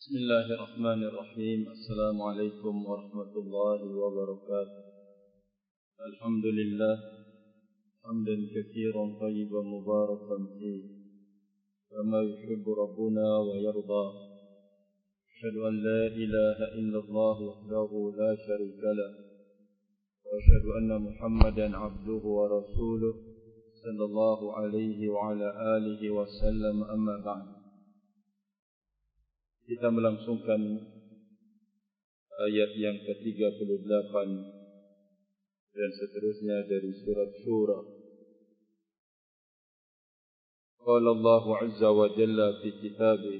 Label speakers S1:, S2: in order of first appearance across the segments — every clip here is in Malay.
S1: Bismillahirrahmanirrahim. Assalamualaikum warahmatullahi wabarakatuh. Alhamdulillah hamdan katsiran thayyiban mubarakan fihi kama yuhibbu rabbuna wa yarda. Asyhadu an la ilaha illallah wahdahu la syarika lah wa asyhadu anna Muhammadan abduhu wa rasuluh sallallahu alaihi wa ala alihi wa sallam, amma ba'd. Kita melangsungkan ayat yang ke-38 dan seterusnya dari surat Syura. Qala Allah Azza wa Jalla fi kitabih,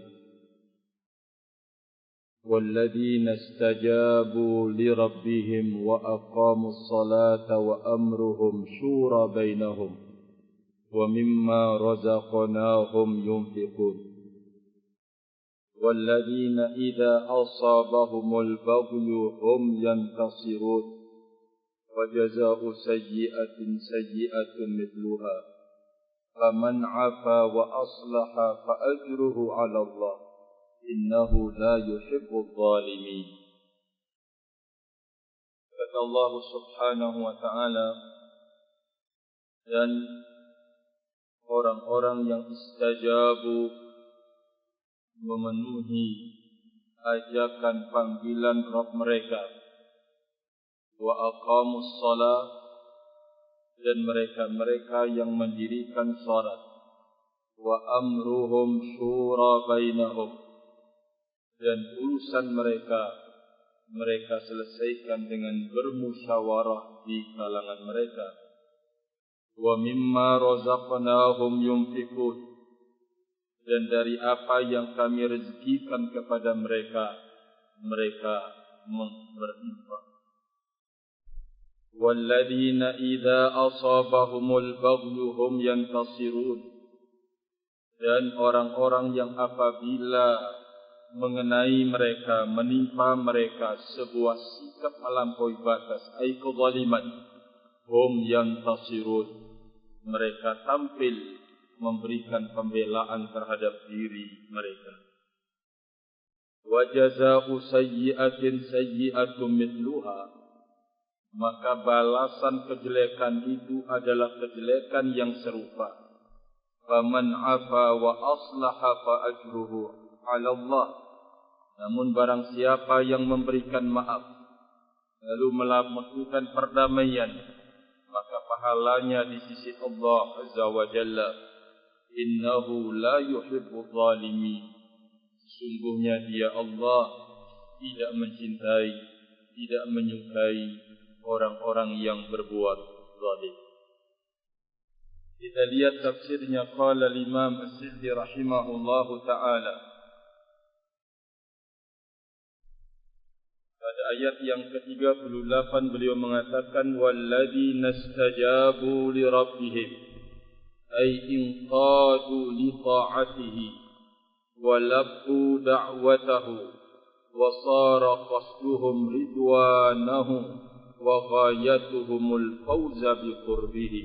S1: وَالَّذِينَ اسْتَجَابُوا لِرَبِّهِمْ وَأَقَامُوا الصَّلَاةَ وَأَمْرُهُمْ شُورَى بَيْنَهُمْ وَمِمَّا رَزَقْنَاهُمْ يُنْفِقُونَ وَالَّذِينَ إِذَا أَصَابَهُمُ الْبَغْيُ هُمْ يَنْتَصِرُونَ وَجَزَاءُ سَيِّئَةٍ سَيِّئَةٌ مِثْلُهَا فَمَنْ عَفَا وَأَصْلَحَ فَأَجْرُهُ عَلَى اللَّهِ إِنَّهُ لَا يُحِبُّ الظَّالِمِينَ. Kata Allah Subhanahu wa ta'ala, dan orang-orang yang istajabu, memenuhi ajakan panggilan Rabb mereka, wa aqamus shalah, dan mereka yang mendirikan salat, wa amruhum syura bainahum, dan urusan mereka selesaikan dengan bermusyawarah di kalangan mereka, wa mimma razaqnahum yunfiqun, dan dari apa yang kami rezekikan kepada mereka berinfak. Walladzina idza asabahumul baghyu hum yantasirun, dan orang-orang yang apabila mengenai mereka, menimpa mereka sebuah sikap melampaui batas, ai kezaliman, hum yantasirun, mereka tampil memberikan pembelaan terhadap diri mereka. Wa jazaa'u sayyi'atin sayyi'atun mithluha, maka balasan kejelekan itu adalah kejelekan yang serupa. Faman 'afa wa aslaha fa ajruhu 'ala Allah. Namun barang siapa yang memberikan maaf lalu melakukan perdamaian, maka pahalanya di sisi Allah Azza wa Jalla. Innahu la yuhibbu zalimin. Sungguhnya dia Allah tidak mencintai, tidak menyukai orang-orang yang berbuat zalim. Kita lihat tafsirnya. Qala al-Imam As-Sindi rahimahullahu ta'ala, pada ayat yang ke-38 beliau mengatakan, walladzina istajabu li rabbihim, ay inqadu li ta'atihi wa labbu da'watahu wa sara qasduhum ridwanahu wa ghayatuhumul fawza bi qurbihi.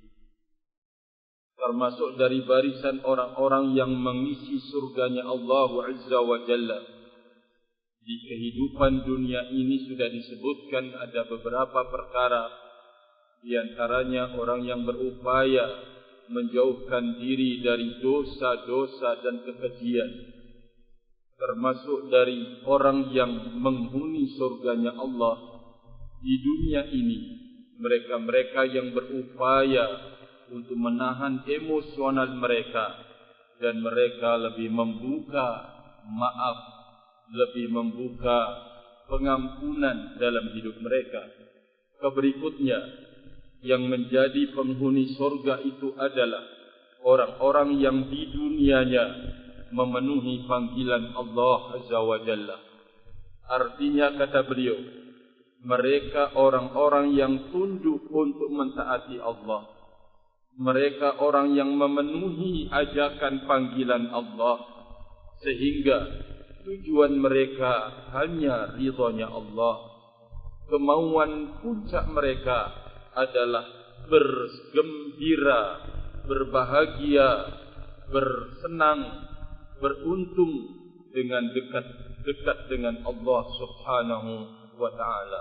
S1: Termasuk dari barisan orang-orang yang mengisi surganya Allah Azza wa Jalla. Di kehidupan dunia ini sudah disebutkan ada beberapa perkara, di antaranya orang yang berupaya menjauhkan diri dari dosa-dosa dan kekejian, termasuk dari orang yang menghuni surganya Allah di dunia ini, mereka-mereka yang berupaya untuk menahan emosional mereka, dan mereka lebih membuka maaf, lebih membuka pengampunan dalam hidup mereka. Berikutnya, yang menjadi penghuni surga itu adalah orang-orang yang di dunianya memenuhi panggilan Allah Azza wa Jalla. Artinya, kata beliau, mereka orang-orang yang tunduk untuk mentaati Allah. Mereka orang yang memenuhi ajakan panggilan Allah, sehingga tujuan mereka hanya ridhonya Allah. Kemauan puncak mereka adalah bergembira, berbahagia, bersenang, beruntung dengan dekat dengan Allah Subhanahu wa taala.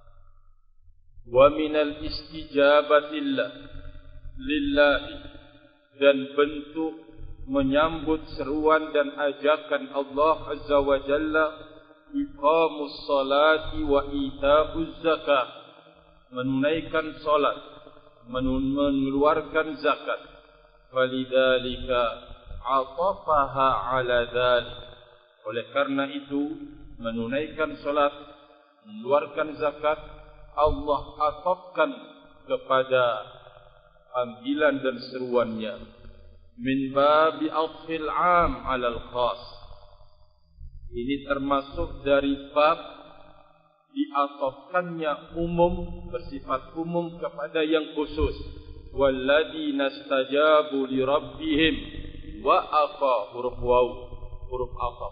S1: Wa minal istijabati lillahi, dan bentuk menyambut seruan dan ajakan Allah Azza wa Jalla, iqamus salati wa ita'uz zakat, menunaikan salat, mengeluarkan zakat. Falidzalika atafaha ala dzalik, oleh karena itu menunaikan salat, mengeluarkan zakat, Allah atafkan kepada panggilan dan seruannya. Min babi atfil am alal khas, ini termasuk dari bab diatofkannya umum, bersifat umum kepada yang khusus. Walladzina stajabu li rabbihim wa aqa, huruf waw, huruf ataf.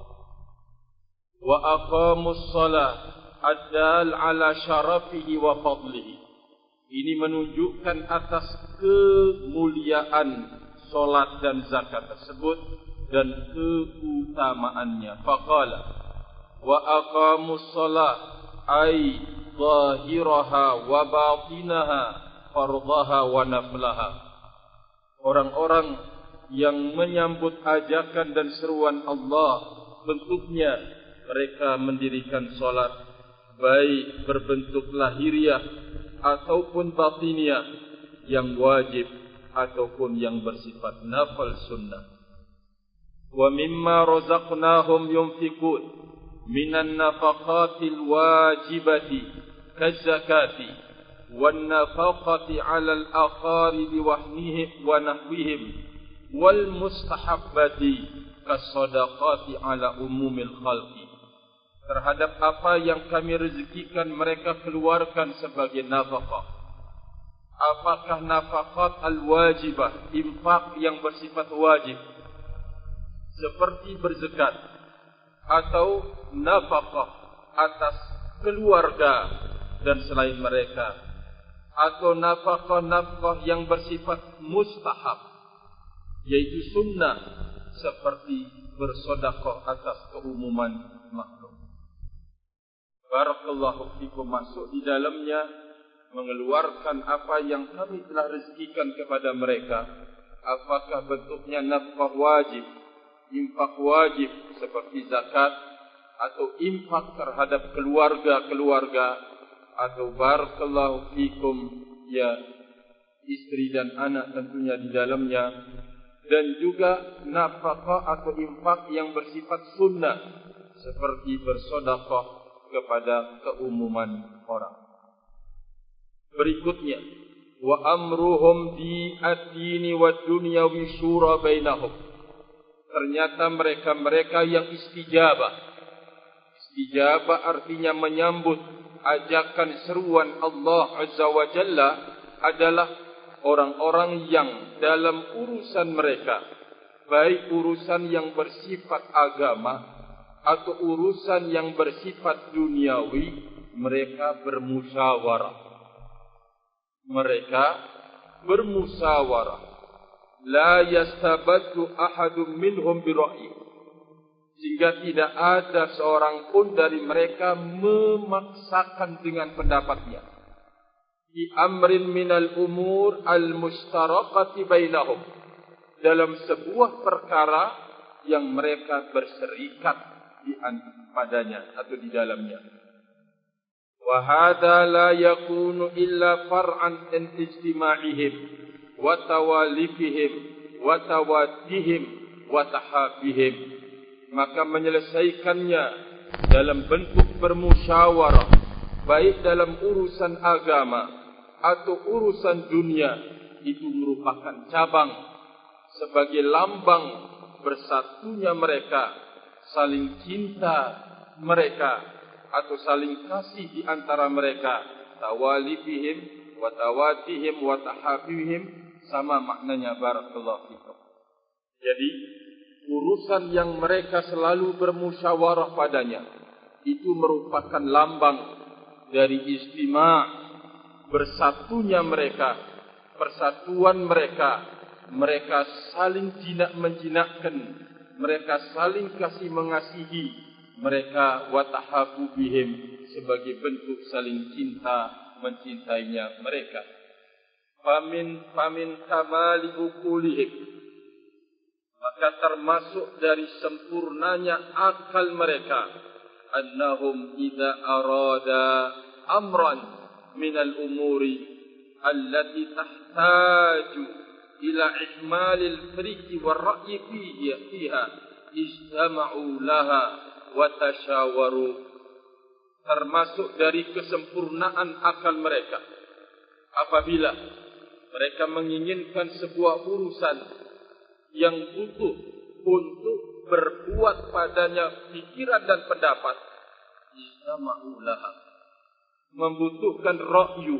S1: Wa aqamus salat adal ala syarafihi wa fadlihi, ini menunjukkan atas kemuliaan solat dan zakat tersebut dan keutamaannya. Faqala wa aqamus salat ay zahiraha wa batinaha, fardhaha wa naflaha. Orang-orang yang menyambut ajakan dan seruan Allah, bentuknya mereka mendirikan salat, baik berbentuk lahiriah ataupun batiniah, yang wajib ataupun yang bersifat nafil sunnah. Wa mimma razaqnahum yunfiqun minan nafaqatil wajibati kazakati wan nafaqati 'alal aqaribi wa nahwihim wal mustahabbati kasadaqati 'ala umumil khalqi, terhadap apa yang kami rezekikan mereka keluarkan sebagai nafaqah. Apakah nafaqat al-wajibah, infak yang bersifat wajib seperti berzakat, atau nafaqah atas keluarga dan selain mereka, atau nafaqah yang bersifat mustahab, yaitu sunnah seperti bersedekah atas keumuman makhluk. Barakallahu fikum, masuk di dalamnya mengeluarkan apa yang kami telah rezekikan kepada mereka. Apakah bentuknya nafkah wajib, infak wajib seperti zakat, atau infak terhadap keluarga-keluarga, atau barakallahu fikum ya istri dan anak tentunya di dalamnya, dan juga nafkah atau infak yang bersifat sunnah seperti bersedekah kepada keumuman orang. Berikutnya, wa amruhum di ad-dini wa dunyawi syura bainahum, ternyata mereka-mereka yang istijabah. Istijabah artinya menyambut ajakan seruan Allah Azza wa Jalla adalah orang-orang yang dalam urusan mereka, baik urusan yang bersifat agama atau urusan yang bersifat duniawi, mereka bermusyawarah. Mereka bermusyawarah. La yastabaddu ahadun minhum bira'yi, sehingga tidak ada seorang pun dari mereka memaksakan dengan pendapatnya. Di amrin minal umur al-mustarakati bainahum, dalam sebuah perkara yang mereka berserikat padanya atau di dalamnya. Wa hadha la yakunu illa far'an an ijtima'ihim wa tawalifihim wa tawaddihim wa tahabihim, maka menyelesaikannya dalam bentuk bermusyawarah, baik dalam urusan agama atau urusan dunia, itu merupakan cabang sebagai lambang bersatunya mereka, saling cinta mereka atau saling kasih di antara mereka. Tawalifihim wa tawadihim wa tahabihim sama maknanya, barakallahu fikum. Jadi urusan yang mereka selalu bermusyawarah padanya itu merupakan lambang dari istima', bersatunya mereka, persatuan mereka. Mereka saling jinak menjinakkan
S2: mereka saling kasih mengasihi mereka, wa tahabu bihim, sebagai bentuk saling cinta mencintainya mereka. Famin kamali ukulihim, maka termasuk dari sempurnanya akal mereka, annahum idza arada amran minal umuri allati tahtaju ila ihmalil firqi war ra'yi fiha ijtama'u laha wa tashawaru. Termasuk dari kesempurnaan akal mereka, apabila mereka menginginkan sebuah urusan yang butuh untuk berbuat padanya pikiran dan pendapat, ijtama'u laha, membutuhkan ra'yu,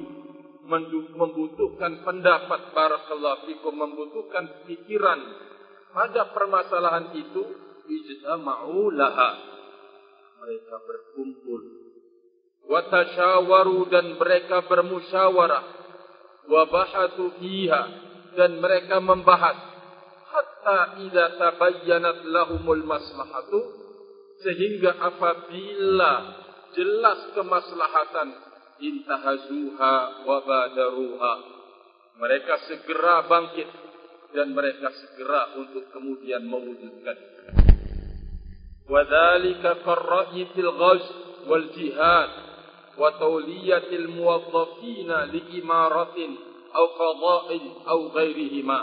S2: membutuhkan pendapat, barakallahu fikum, membutuhkan pikiran pada permasalahan itu, ijtama'u laha, mereka berkumpul, wa tashawaru, dan mereka bermusyawarah, wa bahathu fiha, dan mereka membahas, hatta idza tabayyanat lahumul maslahatu, sehingga apabila jelas kemaslahatan, intahazuha wa badaruha, mereka segera bangkit dan mereka segera untuk kemudian mewujudkan. Wa dzalika qarra'i fil ghazw wal jihad wa tawliyatil muwazzafina li imaratin aw qada'in aw ghairihima.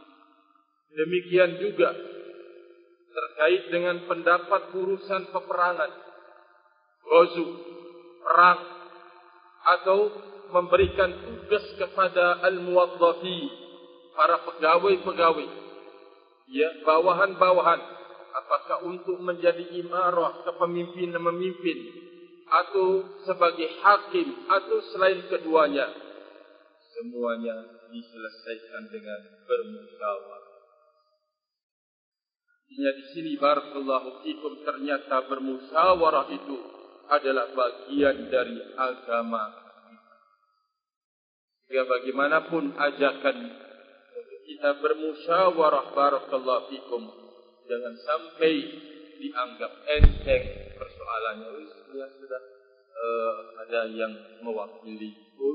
S2: Demikian juga terkait dengan pendapat urusan peperangan, ghazw, perang, atau memberikan tugas kepada al-muwadzafi, para pegawai-pegawai, ya, bawahan-bawahan, apakah untuk menjadi imarah, kepemimpinan, memimpin, atau sebagai hakim, atau selain keduanya, semuanya diselesaikan dengan bermusyawarah. Di sini barakallahu fikum, ternyata bermusyawarah itu adalah bagian dari agama. Ya, bagaimanapun ajakan untuk kita bermusyawarah, barakallahu fikum, jangan sampai dianggap enteng persoalannya. Ya sudah, ada yang mewakili.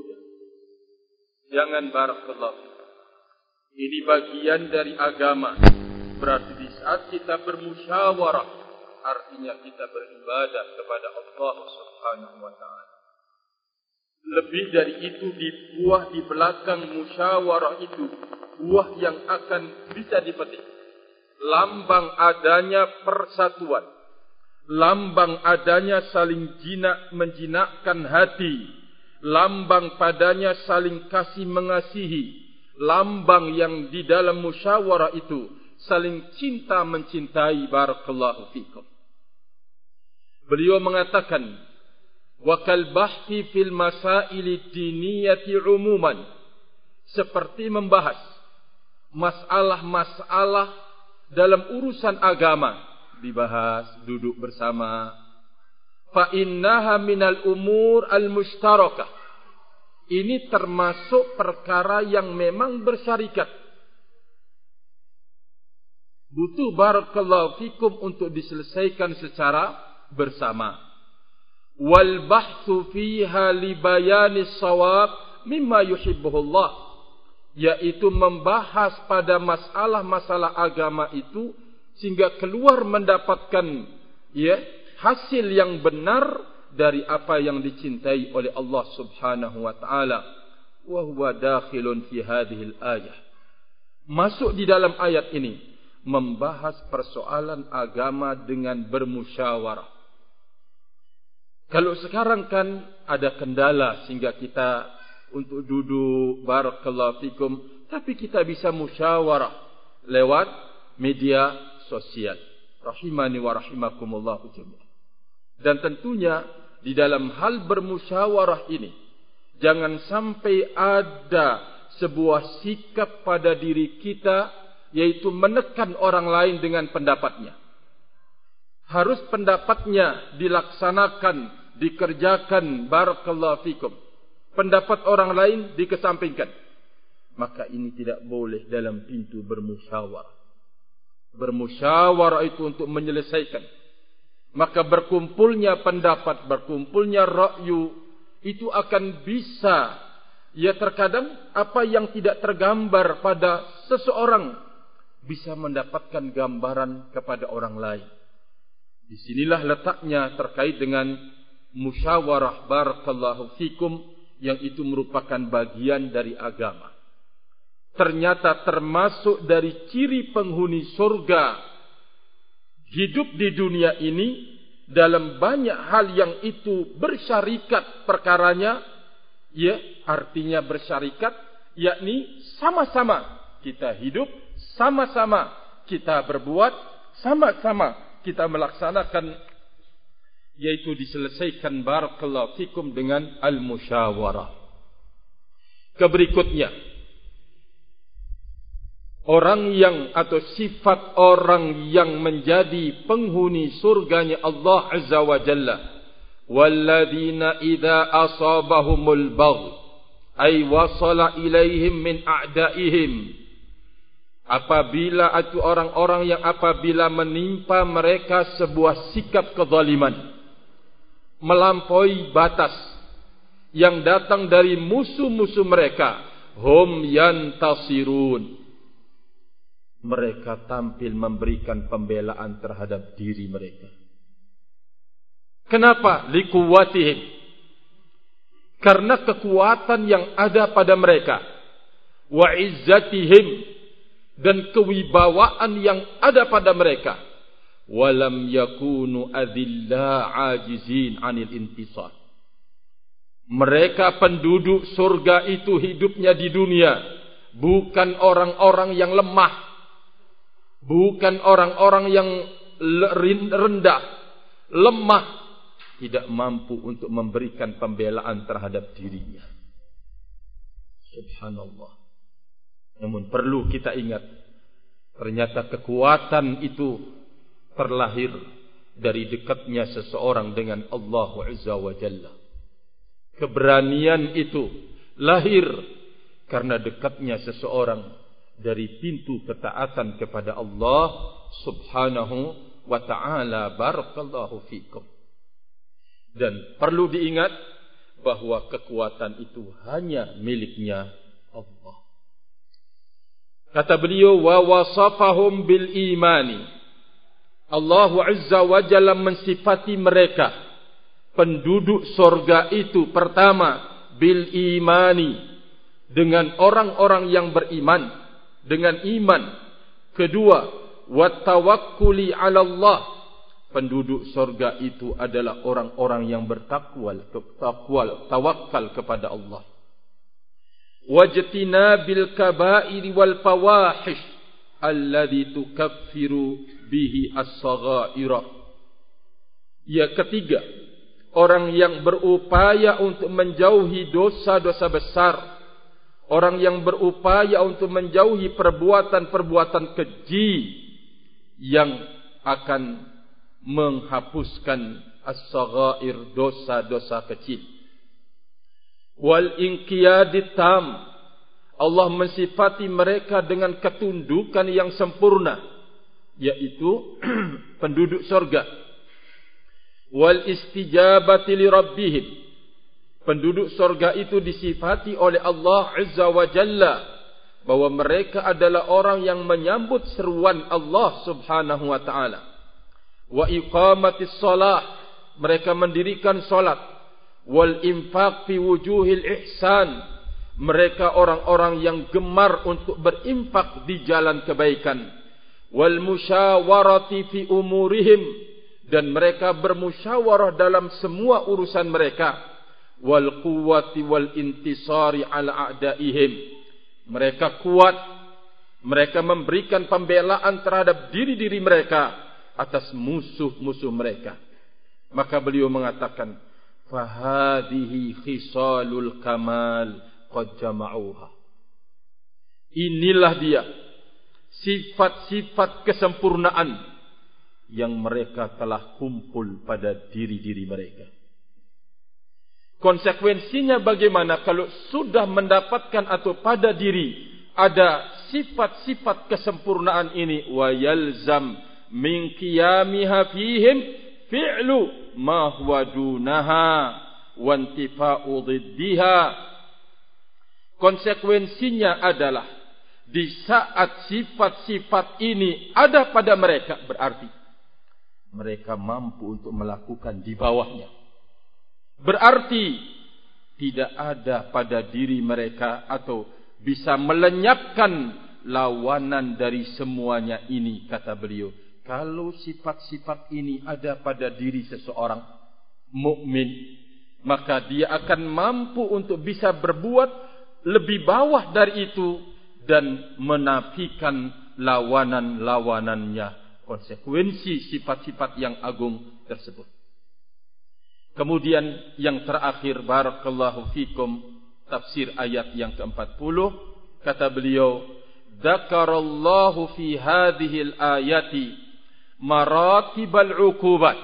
S2: Jangan, barakallahu fikum. Ini bagian dari agama. Berarti di saat kita bermusyawarah, artinya kita beribadah kepada Allah Subhanahu wa ta'ala. Lebih dari itu, di buah di belakang musyawarah itu, buah yang akan bisa dipetik, lambang adanya persatuan, lambang adanya saling jinak menjinakkan hati, lambang padanya saling kasih mengasihi, lambang yang di dalam musyawarah itu saling cinta mencintai, barakallahu fikum. Beliau mengatakan, wa kal bahthi fil masail diniyati umuman, seperti membahas masalah-masalah dalam urusan agama, dibahas duduk bersama. Fa innaha minal umur al mushtarakah, ini termasuk perkara yang memang bersyarikat, butuh, barakallahu fikum, untuk diselesaikan secara bersama. Wal bahthu fiha li bayanis shawab mimma yuhibbuhullah, yaitu membahas pada masalah-masalah agama itu sehingga keluar mendapatkan, ya, hasil yang benar dari apa yang dicintai oleh Allah Subhanahu wa taala. Wa huwa dakhilun fi hadhil ayah, masuk di dalam ayat ini, membahas persoalan agama dengan bermusyawarah. Kalau sekarang kan ada kendala sehingga kita untuk duduk, barakallahu fikum, tapi kita bisa musyawarah lewat media sosial. Rahimani wa rahimakumullah jami'an. Dan tentunya di dalam hal bermusyawarah ini, jangan sampai ada sebuah sikap pada diri kita, yaitu menekan orang lain dengan pendapatnya. Harus pendapatnya dilaksanakan, dikerjakan, barakallahu fikum. Pendapat orang lain dikesampingkan. Maka ini tidak boleh dalam pintu bermusyawarah. Bermusyawarah itu untuk menyelesaikan. Maka berkumpulnya pendapat, berkumpulnya ra'yu, itu akan bisa, ya terkadang apa yang tidak tergambar pada seseorang bisa mendapatkan gambaran kepada orang lain. Disinilah letaknya terkait dengan musyawarah barakallahu fikum, yang itu merupakan bagian dari agama. Ternyata termasuk dari ciri penghuni surga hidup di dunia ini dalam banyak hal yang itu bersyarikat perkaranya, ya artinya bersyarikat, yakni sama-sama kita hidup, sama-sama kita berbuat, sama-sama kita melaksanakan, yaitu diselesaikan barakallahu fikum dengan al-musyawarah. Keberikutnya, orang yang atau sifat orang yang menjadi penghuni surganya Allah Azza wa Jalla, walladzina idza asabahumul bagh ay wasala ilaihim min a'daihim, apabila itu orang-orang yang apabila menimpa mereka sebuah sikap kezaliman, melampaui batas yang datang dari musuh-musuh mereka, hum yantasirun, mereka tampil memberikan pembelaan terhadap diri mereka. Kenapa? Likuwatihim, karena kekuatan yang ada pada mereka, wa izzatihim, dan kewibawaan yang ada pada mereka, walam yakunu adilla ajizin anil intisar. Mereka penduduk surga itu hidupnya di dunia bukan orang-orang yang lemah, bukan orang-orang yang rendah, lemah, tidak mampu untuk memberikan pembelaan terhadap dirinya. Subhanallah. Namun perlu kita ingat, ternyata kekuatan itu terlahir dari dekatnya seseorang dengan Allah Azza wa Jalla. Keberanian itu lahir karena dekatnya seseorang dari pintu ketaatan kepada Allah Subhanahu wa ta'ala. Barakallahu fikum. Dan perlu diingat bahwa kekuatan itu hanya miliknya Allah. Kata beliau, wa wasafahum bil imani. Allah Azza wa Jalla mensifati mereka, penduduk surga itu, pertama bil imani, dengan orang-orang yang beriman, dengan iman. Kedua, wat tawakkuli 'ala Allah. Penduduk surga itu adalah orang-orang yang bertakwa, tawakal kepada Allah. Wajtinabil kaba'iri wal fawahish alladhi tukaffiru bihi as-saghaira. Ya, ketiga, orang yang berupaya untuk menjauhi dosa-dosa besar, orang yang berupaya untuk menjauhi perbuatan-perbuatan keji yang akan menghapuskan as-saghair, dosa-dosa kecil. Wal inqiyadit tam, Allah mensifati mereka dengan ketundukan yang sempurna, yaitu penduduk surga. Wal istijabati li rabbihim, penduduk surga itu disifati oleh Allah Azza wa Jalla bahwa mereka adalah orang yang menyambut seruan Allah Subhanahu wa ta'ala. Wa iqamatis shalah, mereka mendirikan salat. Wal infaq fi wujuhil ihsan, mereka orang-orang yang gemar untuk berinfak di jalan kebaikan. Wal musyawarati fi umurihim, dan mereka bermusyawarah dalam semua urusan mereka. Wal quwwati wal intisari ala a'daihim, mereka kuat, mereka memberikan pembelaan terhadap diri-diri mereka atas musuh-musuh mereka. Maka beliau mengatakan, fahadihi khisalul kamal qad jama'uha. Inilah dia sifat-sifat kesempurnaan yang mereka telah kumpul pada diri-diri mereka. Konsekuensinya bagaimana kalau sudah mendapatkan atau pada diri ada sifat-sifat kesempurnaan ini wa yalzam min qiyamiha fihim fi'lu ma huwa dunaha wa intifa'u dhiddiha. Konsekuensinya adalah di saat sifat-sifat ini ada pada mereka, berarti mereka mampu untuk melakukan di bawahnya. Berarti tidak ada pada diri mereka atau bisa melenyapkan lawanan dari semuanya ini, kata beliau. Kalau sifat-sifat ini ada pada diri seseorang mukmin, maka dia akan mampu untuk bisa berbuat lebih bawah dari itu dan menafikan lawanan-lawanannya. Konsekuensi sifat-sifat yang agung tersebut. Kemudian yang terakhir, barakallahu fikum, tafsir ayat yang ke-40, kata beliau, dzakarallahu fi hadhil ayati maratibal uqubat.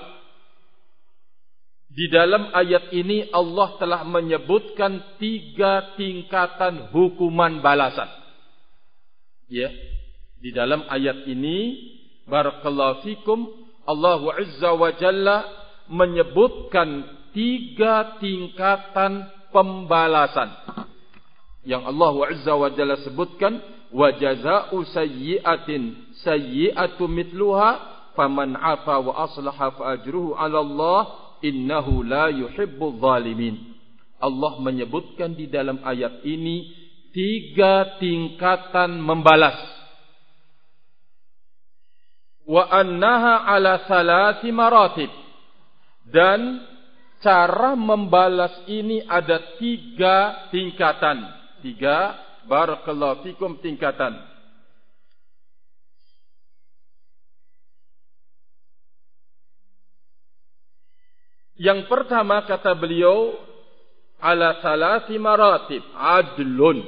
S2: Di dalam ayat ini Allah telah menyebutkan 3 tingkatan hukuman balasan. Ya, di dalam ayat ini barakallahu fikum, Allah Azza wa Jalla menyebutkan 3 tingkatan pembalasan yang Allah Azza wa Jalla sebutkan. Wa jazaa'u sayyi'atin sayyi'atu mithluha faman 'afa wa aslaha fa ajruhu 'ala Allah innahu la yuhibbul zalimin. Allah menyebutkan di dalam ayat ini 3 tingkatan membalas. Wa annaha ala 3 maratib. Dan cara membalas ini ada 3 tingkatan. 3 barakallahu fikum tingkatan. Yang pertama kata beliau, ala 3 maratib adlun,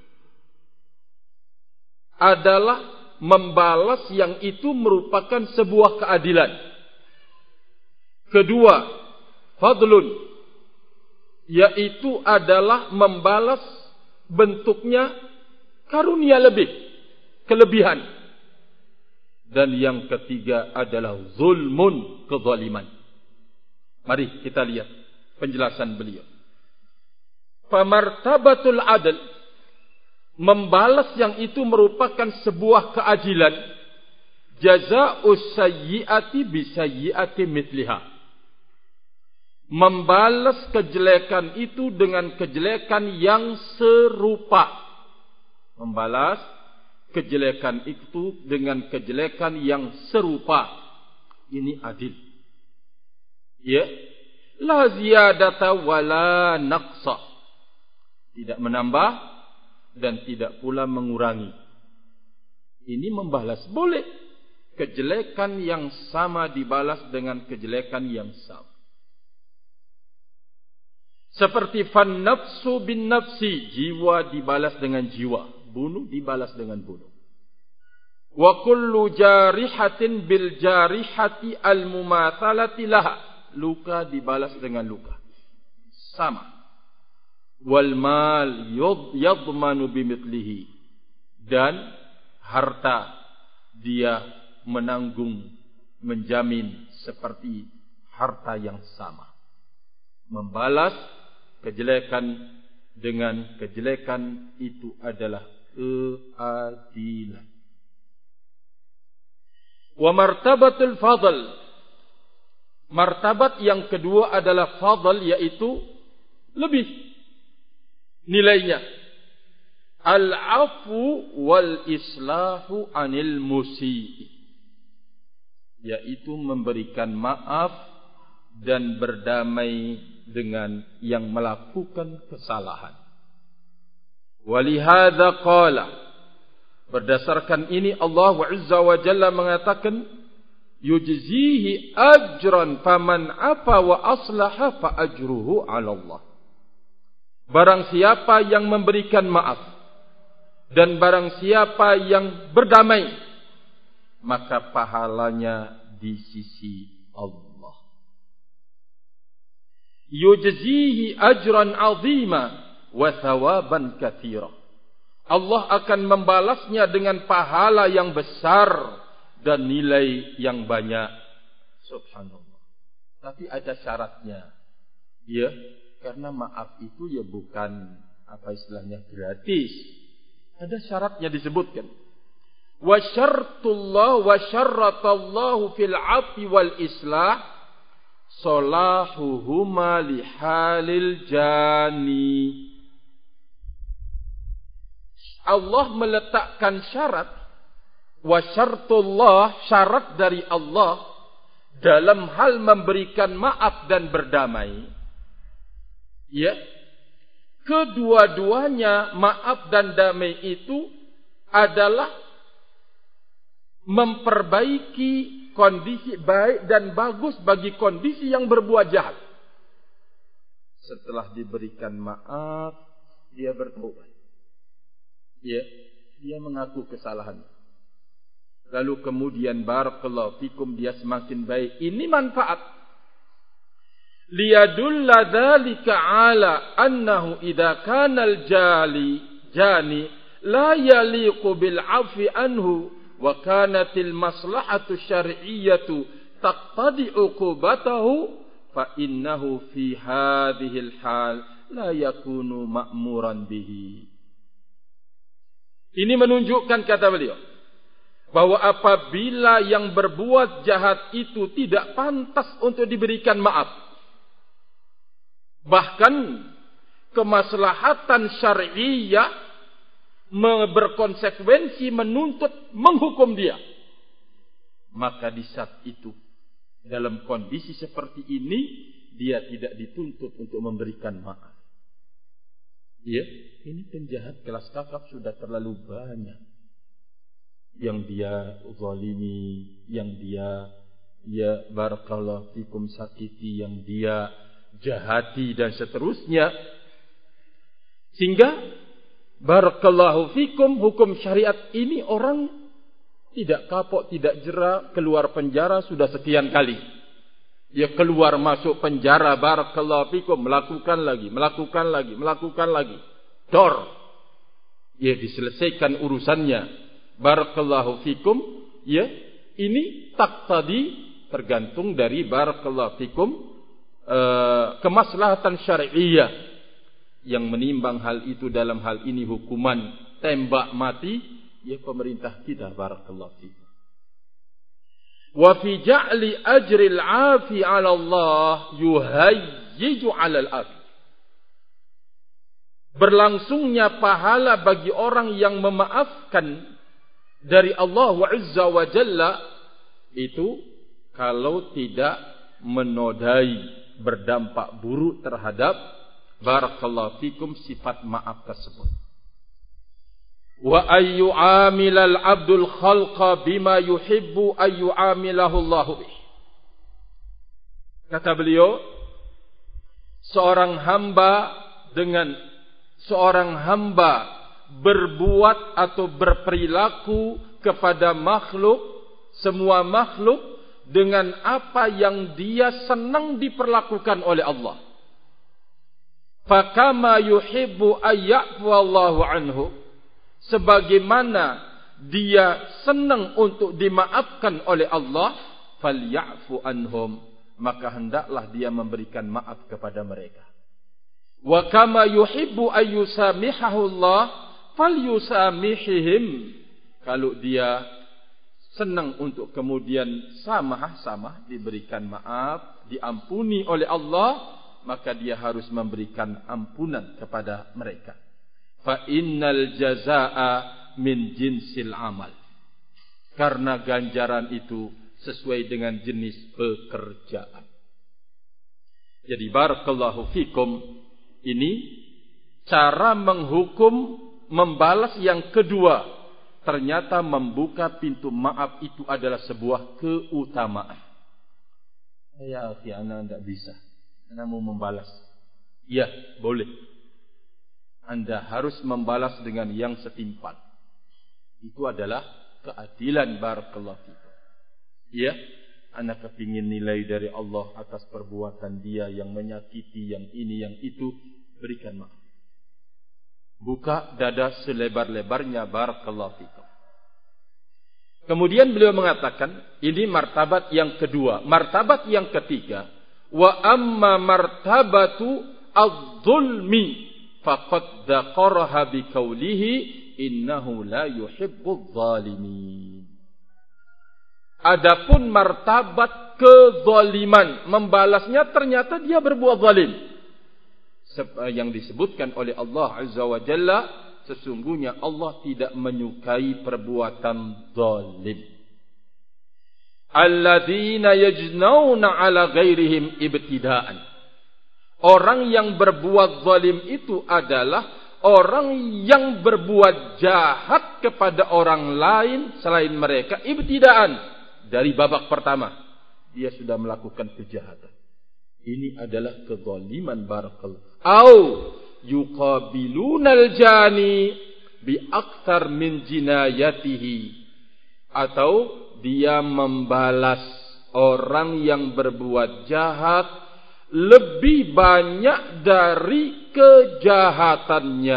S2: adalah membalas yang itu merupakan sebuah keadilan. Kedua, fadlun, yaitu adalah membalas bentuknya karunia lebih, kelebihan. Dan yang ketiga adalah zulmun, kezaliman. Mari kita lihat penjelasan beliau. Famartabatul adl, membalas yang itu merupakan sebuah keadilan. Jazaa'us sayyi'ati bisayyi'ati mithliha, membalas kejelekan itu dengan kejelekan yang serupa. Membalas kejelekan itu dengan kejelekan yang serupa. Ini adil. Ya, la ziyadata wala naqsa, tidak menambah dan tidak pula mengurangi. Ini membalas boleh. Kejelekan yang sama dibalas dengan kejelekan yang sama. Seperti fan nafsu bin nafsi, jiwa dibalas dengan jiwa, bunuh dibalas dengan bunuh. Wa kullu jarihatin bil jarihati al mumatsalati laha, luka dibalas dengan luka, sama. Wal mal yadmanu bimithlihi, dan harta dia menanggung, menjamin seperti harta yang sama. Membalas kejelekan dengan kejelekan itu adalah keadilan. Wa martabatul fadl, martabat yang kedua adalah fadl, yaitu lebih nilainya. Al-afu wal islahu anil musii, yaitu memberikan maaf dan berdamai dengan yang melakukan kesalahan. Walihada qala, berdasarkan ini Allah Azza wa Jalla mengatakan, yujzihi ajran faman afa wa aslaha fa ajruhu 'ala Allah. Barang siapa yang memberikan maaf dan barang siapa yang berdamai, maka pahalanya di sisi Allah. Yujzihi ajran 'azima wa thawaban katsira. Allah akan membalasnya dengan pahala yang besar dan nilai yang banyak. Subhanallah. Tapi ada syaratnya. Ya, karena maaf itu ya bukan apa istilahnya gratis. Ada syaratnya disebutkan. Wa syartullah wa syarratallahu fil 'afwi wal islah salahuhuma li halil jani. Allah meletakkan syarat, wa syartullah, syarat dari Allah dalam hal memberikan maaf dan berdamai. Ya, kedua-duanya maaf dan damai itu adalah memperbaiki kondisi baik dan bagus bagi kondisi yang berbuat jahat. Setelah diberikan maaf, dia bertobat. Ya, dia mengaku kesalahan. Lalu kemudian barakallahu fikum dia semakin baik. Ini manfaat. Liyadulla dzalika ala annahu idza kana al-jani la yaliqu bil 'afwi anhu wa kanatil maslahatu syar'iyyatu taqtadi 'uqubatahu fa innahu fi hadhihi al-hal la yakunu ma'muran bihi. Ini menunjukkan, kata beliau, bahwa apabila yang berbuat jahat itu tidak pantas untuk diberikan maaf, bahkan kemaslahatan syar'iyyah berkonsekuensi menuntut menghukum dia, maka di saat itu dalam kondisi seperti ini dia tidak dituntut untuk memberikan maaf. Ya, ini penjahat kelas kakap sudah terlalu banyak yang dia zalimi, yang dia ya barakallahu fikum sakiti, yang dia jahati dan seterusnya. Sehingga barakallahu fikum hukum syariat ini orang tidak kapok, tidak jera, keluar penjara sudah sekian kali. Ya keluar masuk penjara barakallahu fikum, melakukan lagi. Dor. Ya diselesaikan urusannya. Barakallahu fikum. Ya, ini taqtadi, tergantung dari barakallahu fikum kemaslahatan syar'iyyah yang menimbang hal itu. Dalam hal ini hukuman tembak mati, ya pemerintah kita barakallahu fikum. Wa fi ja'li ajril 'afi 'ala Allah yuhayyiju 'ala al-'afi. Berlangsungnya pahala bagi orang yang memaafkan dari Allah Azza wa Jalla itu kalau tidak menodai, berdampak buruk terhadap barakallahu fikum sifat maaf tersebut. Wa ayyu amilal abdul khalqa bima yuhibbu ayyu amilahu Allah bih. Kata beliau, seorang hamba berbuat atau berperilaku kepada makhluk, semua makhluk dengan apa yang dia senang diperlakukan oleh Allah. Fakama yuhibbu ayyafu Allahu anhu, sebagaimana dia senang untuk dimaafkan oleh Allah, falyafu anhum, maka hendaklah dia memberikan maaf kepada mereka. Wa kama yuhibbu ayyusamihahu Allah, falyusamihihim, kalau dia senang untuk kemudian samah diberikan maaf, diampuni oleh Allah, maka dia harus memberikan ampunan kepada mereka. Fa innal jazaa'a min jinsil amal, karena ganjaran itu sesuai dengan jenis pekerjaan. Jadi barakallahu fikum, ini cara menghukum, membalas yang kedua. Ternyata membuka pintu maaf itu adalah sebuah keutamaan. Ya akhi, ana tidak bisa, ana mau membalas. Ya, boleh. Anda harus membalas dengan yang setimpal. Itu adalah keadilan barakallahu fikum. Ya, anda kepingin nilai dari Allah atas perbuatan dia yang menyakiti, yang ini, yang itu, berikan maaf. Buka dada selebar-lebarnya, barakallahu fikum. Kemudian beliau mengatakan, ini martabat yang kedua. Martabat yang ketiga, wa amma martabatu adz-zulmi faqad dzakaraha biqaulihi innahu la yuhibbudz zalimin. Adapun martabat kezaliman, membalasnya ternyata dia berbuat zalim. Yang disebutkan oleh Allah Azza wa Jalla, sesungguhnya Allah tidak menyukai perbuatan zalim. Alladzina yajnauna ala ghairihim ibtidaan. Orang yang berbuat zalim itu adalah orang yang berbuat jahat kepada orang lain selain mereka ibtidaan. Dari babak pertama dia sudah melakukan kejahatan. Ini adalah kezaliman, barakallahu. Au yuqabilunal jani bi aktsar min jinayatihi, atau dia membalas orang yang berbuat jahat lebih banyak dari kejahatannya.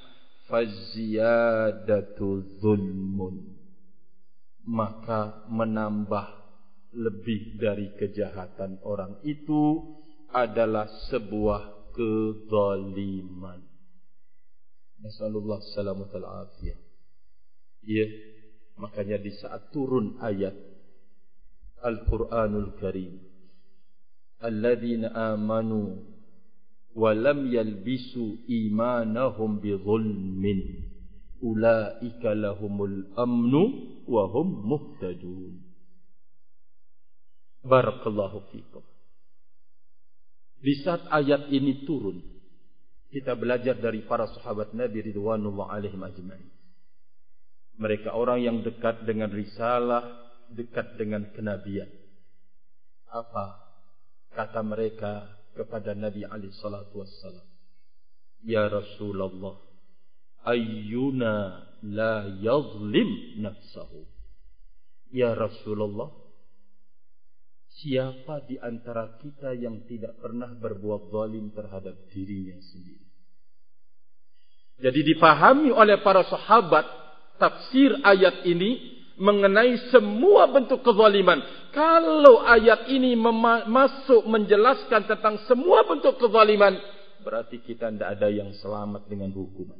S2: Faziyadatu zulmun, maka menambah lebih dari kejahatan orang itu adalah sebuah kezaliman. Nasallallahu salamatal afiyah. Ya, makanya di saat turun ayat Al-Qur'anul Karim, alladzina amanu wa lam yalbisu imanahum bizulmin ulaika lahumul amnu wa hum muhtadun. Barakallahu fikum. Di saat ayat ini turun, kita belajar dari para sahabat Nabi ridwanullah alaihim ajma'in. Mereka orang yang dekat dengan risalah, dekat dengan kenabian. Apa kata mereka kepada Nabi alaihi salatu wassalam? Ya Rasulullah, ayyuna la yazlim nafsahu. Ya Rasulullah, siapa di antara kita yang tidak pernah berbuat zalim terhadap dirinya sendiri? Jadi dipahami oleh para sahabat tafsir ayat ini mengenai semua bentuk kezaliman. Kalau ayat ini masuk menjelaskan tentang semua bentuk kezaliman, berarti kita tidak ada yang selamat dengan hukuman.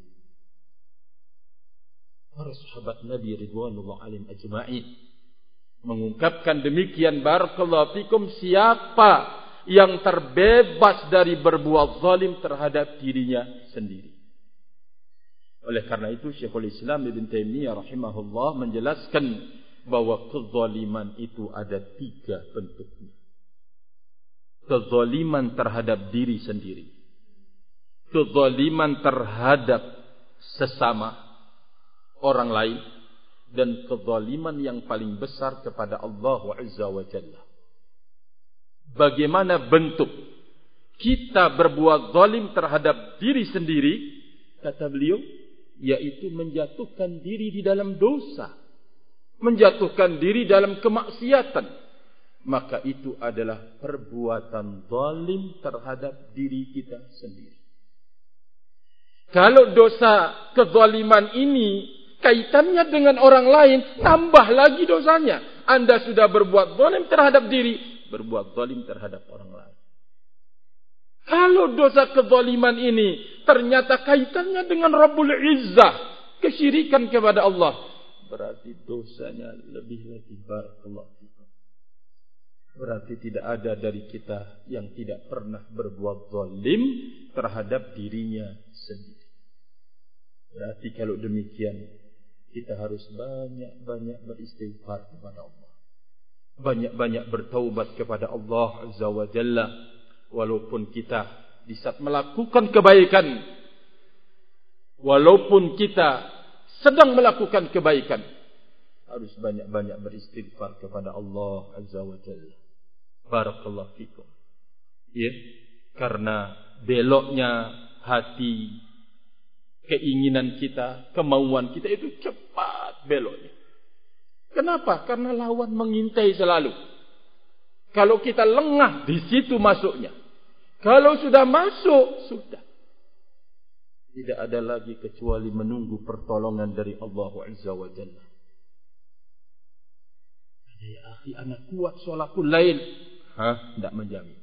S2: Para sahabat Nabi ridwanullah alaihim ajma'in mengungkapkan demikian, barakallahu fikum, siapa yang terbebas dari berbuat zalim terhadap dirinya sendiri. Oleh karena itu Syekhul Islam Ibn Taimiyah rahimahullah menjelaskan bahwa kezaliman itu ada 3 bentuknya. Kezaliman terhadap diri sendiri, kezaliman terhadap sesama orang lain, dan kezaliman yang paling besar kepada Allah Azza wa Jalla. Bagaimana bentuk kita berbuat zalim terhadap diri sendiri? Kata beliau, yaitu menjatuhkan diri di dalam dosa, menjatuhkan diri dalam kemaksiatan. Maka itu adalah perbuatan zalim terhadap diri kita sendiri. Kalau dosa kezaliman ini kaitannya dengan orang lain, tambah lagi dosanya. Anda sudah berbuat zalim terhadap diri, berbuat zalim terhadap orang lain. Kalau dosa kezaliman ini ternyata kaitannya dengan Rabbul Izzah, kesyirikan kepada Allah, berarti dosanya lebih lagi, barakallahu fikum. Berarti tidak ada dari kita yang tidak pernah berbuat zalim terhadap dirinya sendiri. Berarti kalau demikian, kita harus banyak-banyak beristighfar kepada Allah, banyak-banyak bertaubat kepada Allah Azza wa Jalla. Walaupun kita di saat melakukan kebaikan, walaupun kita sedang melakukan kebaikan, harus banyak-banyak beristighfar kepada Allah Azza wa Jalla. Barakallahu fikum. Ya, karena beloknya hati, keinginan kita, kemauan kita itu cepat beloknya. Kenapa? Karena lawan mengintai selalu. Kalau kita lengah, di situ masuknya. Kalau sudah masuk, sudah. Tidak ada lagi kecuali menunggu pertolongan dari Allah Azza wa Jalla. Ya akhi, anak kuat sholatul lail. Tidak menjamin.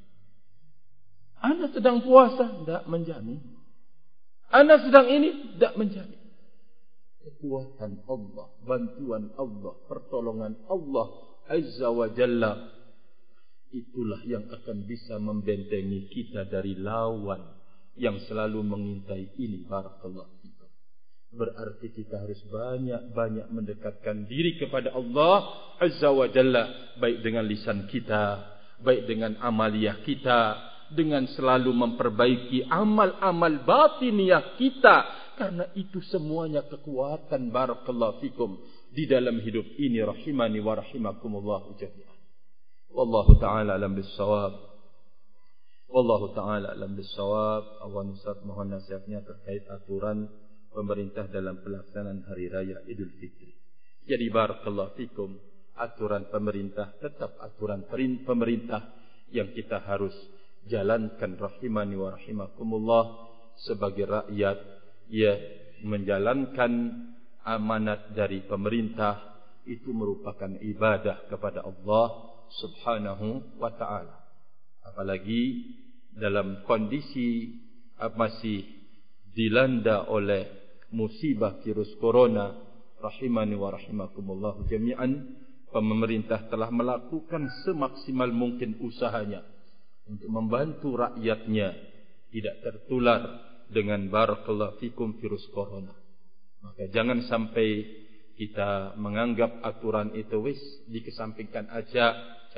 S2: Anak sedang puasa, tidak menjamin. Anak sedang ini, tidak menjamin. Kekuatan Allah, bantuan Allah, pertolongan Allah Azza wa Jalla, itulah yang akan bisa membentengi kita dari lawan yang selalu mengintai ini. Barakallahu fikum. Berarti kita harus banyak-banyak mendekatkan diri kepada Allah Azza wa Jalla, baik dengan lisan kita, baik dengan amaliyah kita, dengan selalu memperbaiki amal-amal batiniah kita, karena itu semuanya kekuatan barakallahu fikum di dalam hidup ini. Rahimani wa rahimakumullah jami'an. Wallahu ta'ala alam bis-shawab. Wallahu ta'ala alam bis-shawab. Awan Ustaz mohon nasihatnya terkait aturan pemerintah dalam pelaksanaan hari raya Idul Fitri. Jadi barakallahu fikum, aturan pemerintah tetap aturan pemerintah yang kita harus jalankan. Rahimani wa rahimakumullah. Sebagai rakyat, ya, menjalankan amanat dari pemerintah itu merupakan ibadah kepada Allah Subhanahu wa ta'ala. Apalagi dalam kondisi masih dilanda oleh musibah virus corona. Rahimani wa rahimakumullah jami'an. Pemerintah telah melakukan semaksimal mungkin usahanya untuk membantu rakyatnya tidak tertular dengan barakallahu fikum virus corona. Maka jangan sampai kita menganggap aturan itu wis dikesampingkan aja.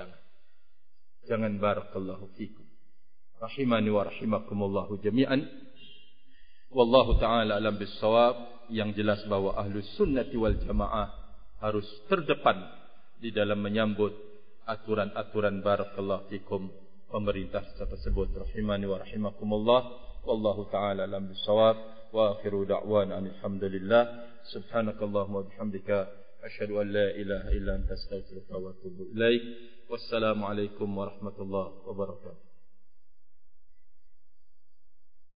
S2: Jangan barakallahu fikum. Rahimani wa rahimakumullah jami'an. Wallahu ta'ala alam bis-shawab. Yang jelas bahwa ahlus sunnati wal jamaah harus terdepan di dalam menyambut aturan-aturan barakallahu fikum pemerintah tersebut. Rahimani wa rahimakumullah. Wallahu ta'ala alam bis-shawab. Wa akhiru da'wana alhamdulillah. Subhanakallahumma wa bihamdika asyhadu an la ilaha illa anta astaghfiruka wa atubu ilaik. Wassalamu alaikum warahmatullahi wabarakatuh.